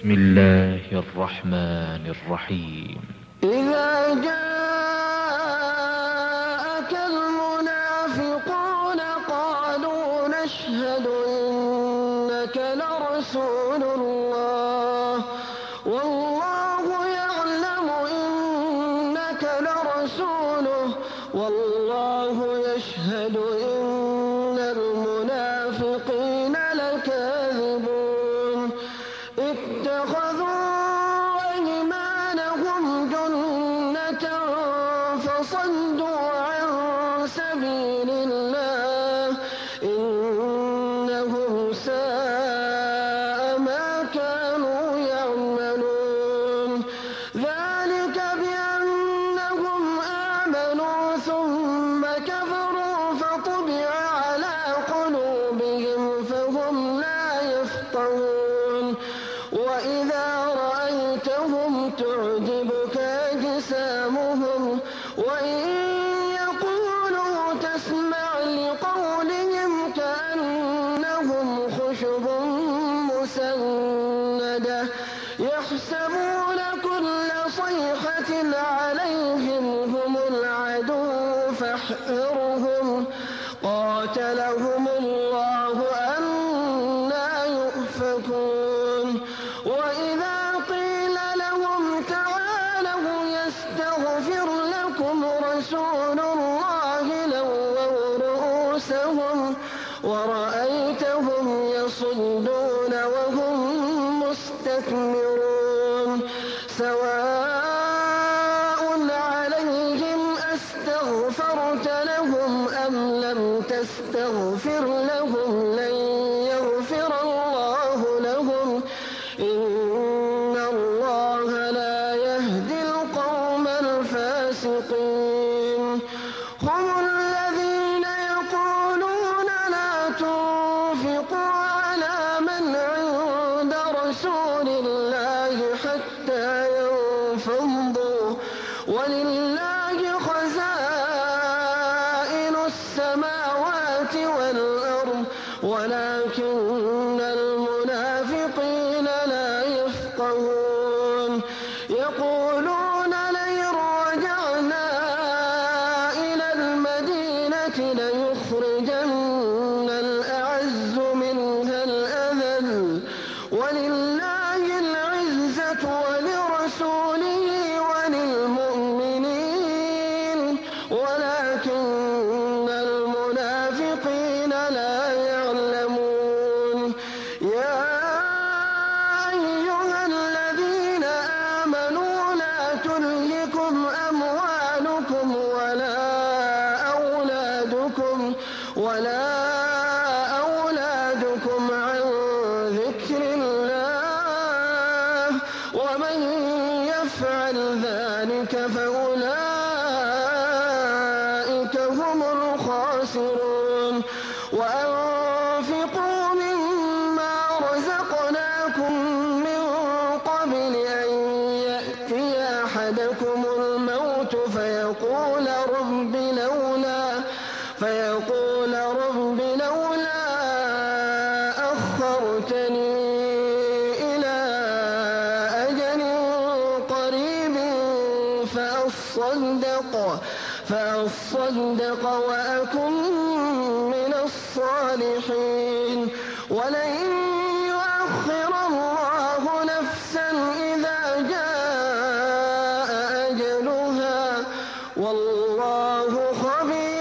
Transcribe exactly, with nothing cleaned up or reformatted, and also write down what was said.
بسم الله الرحمن الرحيم. إذا جاءك المنافقون قالوا نشهد إنك لرسول الله والله يعلم إنك لرسوله والله يشهد إن المنافقين لكاذبون اتخذوا أيمانهم جنة فصدوا عن سبيل الله إنهم ساء ما كانوا يعملون ذلك بأنهم آمنوا ثم كفروا فطبع على قلوبهم فهم لا يفقهون وإذا رأيتهم تعجبك أجسامهم وإن يقولوا تسمع لقولهم كأنهم خشب مسندة يحسبون كل صيحة عليهم هم العدو فاحذرهم قاتلهم الله أنى يؤفكون وإذا قيل لهم تعالوا يستغفر لكم رسول الله لووا رؤوسهم ورأيتهم يصدون وهم مستكبرون سواء عليهم أستغفرت لهم أم لم تستغفر لهم لن يغفر الله لهم إن الله لا يهدي القوم الفاسقين هم الذين يقولون لا تنفقوا على من عند رسول الله حتى ينفضوا ولله خزائن السماوات والأرض ولكن المنافقين لا يفقهون يقولون لئن رجعنا إلى المدينة ليخرجن الأعز منها الأذل ولله العزة ولرسوله وللمؤمنين ولكن المنافقين لا يعلمون يا أيها الذين آمنوا لا تلهكم أموالكم ولا أولادكم ولا أولادكم عن ذكر الله ومن يفعل ذلك فأولئك هم الخاسرون وأنفقوا مما رزقناكم من قبل أن يأتي أحدكم الموت فيقول رب لولا فيقول رب لولا أخرتني إلى أجل قريب فأصدق فأصدق وأكن من الصالحين ولن يؤخر الله نفسا إذا جاء أجلها والله خبير